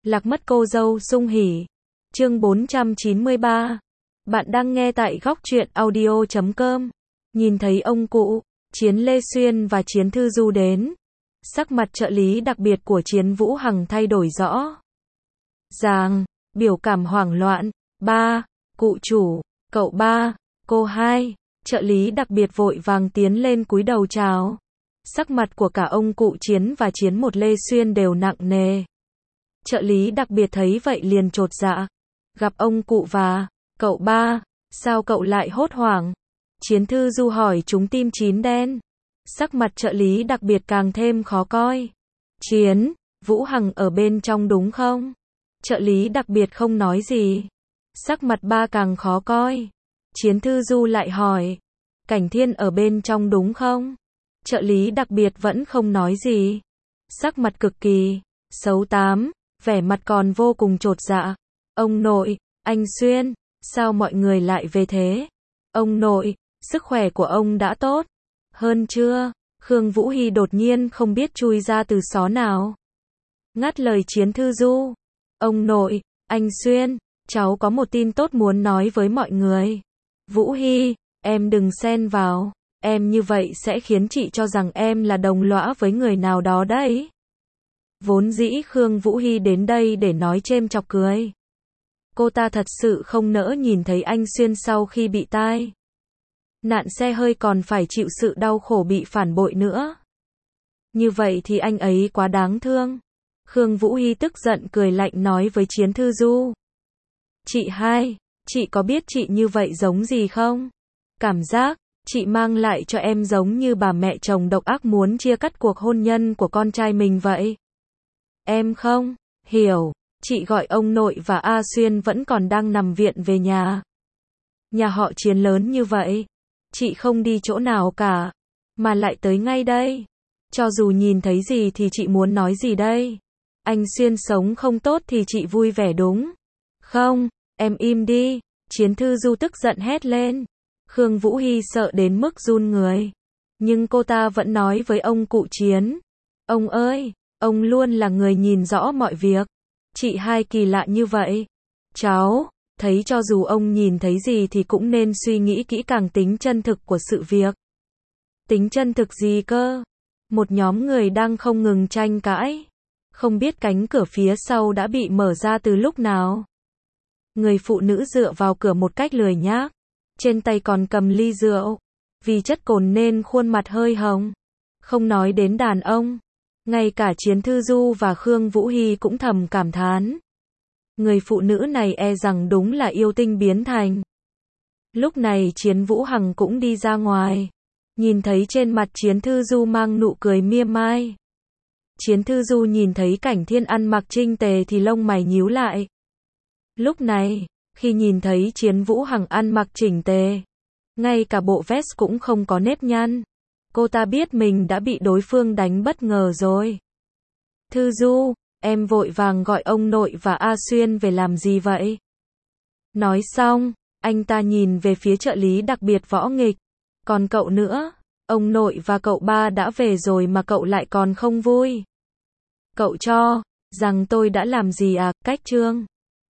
Lạc mất cô dâu sung hỉ. Chương 493. Bạn đang nghe tại góc truyện audio.com. Nhìn thấy ông cụ, Chiến Lê Xuyên và Chiến Thư Du đến. Sắc mặt trợ lý đặc biệt của Chiến Vũ Hằng thay đổi rõ ràng, biểu cảm hoảng loạn. Ba, cụ chủ, cậu ba, cô hai. Trợ lý đặc biệt vội vàng tiến lên cúi đầu chào. Sắc mặt của cả ông cụ Chiến và Chiến một Lê Xuyên đều nặng nề. Trợ lý đặc biệt thấy vậy liền chột dạ. Gặp ông cụ và cậu ba, sao cậu lại hốt hoảng? Chiến Thư Du hỏi trúng tim chín đen. Sắc mặt trợ lý đặc biệt càng thêm khó coi. Chiến, Vũ Hằng ở bên trong đúng không? Trợ lý đặc biệt không nói gì. Sắc mặt ba càng khó coi. Chiến Thư Du lại hỏi. Cảnh Thiên ở bên trong đúng không? Trợ lý đặc biệt vẫn không nói gì. Sắc mặt cực kỳ xấu tám, vẻ mặt còn vô cùng chột dạ. Ông nội, anh Xuyên, sao mọi người lại về thế? Ông nội, sức khỏe của ông đã tốt hơn chưa? Khương Vũ Hy đột nhiên không biết chui ra từ xó nào. Ngắt lời Chiến Thư Du. Ông nội, anh Xuyên, cháu có một tin tốt muốn nói với mọi người. Vũ Hy, em đừng xen vào. Em như vậy sẽ khiến chị cho rằng em là đồng lõa với người nào đó đấy. Vốn dĩ Khương Vũ Hy đến đây để nói chêm chọc cười. Cô ta thật sự không nỡ nhìn thấy anh Xuyên sau khi bị tai nạn xe hơi còn phải chịu sự đau khổ bị phản bội nữa. Như vậy thì anh ấy quá đáng thương. Khương Vũ Hy tức giận cười lạnh nói với Chiến Thư Du. Chị hai, chị có biết chị như vậy giống gì không? Cảm giác chị mang lại cho em giống như bà mẹ chồng độc ác muốn chia cắt cuộc hôn nhân của con trai mình vậy. Em không hiểu, chị gọi ông nội và A Xuyên vẫn còn đang nằm viện về nhà. Nhà họ Chiến lớn như vậy, chị không đi chỗ nào cả, mà lại tới ngay đây. Cho dù nhìn thấy gì thì chị muốn nói gì đây? Anh Xuyên sống không tốt thì chị vui vẻ đúng không? Em im đi, Chiến Thư Du tức giận hét lên. Khương Vũ Hy sợ đến mức run người. Nhưng cô ta vẫn nói với ông cụ Chiến. Ông ơi, ông luôn là người nhìn rõ mọi việc. Chị hai kỳ lạ như vậy. Cháu thấy cho dù ông nhìn thấy gì thì cũng nên suy nghĩ kỹ càng tính chân thực của sự việc. Tính chân thực gì cơ? Một nhóm người đang không ngừng tranh cãi. Không biết cánh cửa phía sau đã bị mở ra từ lúc nào. Người phụ nữ dựa vào cửa một cách lười nhác. Trên tay còn cầm ly rượu. Vì chất cồn nên khuôn mặt hơi hồng. Không nói đến đàn ông. Ngay cả Chiến Thư Du và Khương Vũ Hy cũng thầm cảm thán. Người phụ nữ này e rằng đúng là yêu tinh biến thành. Lúc này Chiến Vũ Hằng cũng đi ra ngoài. Nhìn thấy trên mặt Chiến Thư Du mang nụ cười mỉa mai. Chiến Thư Du nhìn thấy Cảnh Thiên ăn mặc chỉnh tề thì lông mày nhíu lại. Lúc này, khi nhìn thấy Chiến Vũ Hằng ăn mặc chỉnh tề, ngay cả bộ vest cũng không có nếp nhăn, cô ta biết mình đã bị đối phương đánh bất ngờ rồi. Thư Du, em vội vàng gọi ông nội và A Xuyên về làm gì vậy? Nói xong, anh ta nhìn về phía trợ lý đặc biệt Võ Nghịch. Còn cậu nữa, ông nội và cậu ba đã về rồi mà cậu lại còn không vui. Cậu cho rằng tôi đã làm gì à? Cách Trương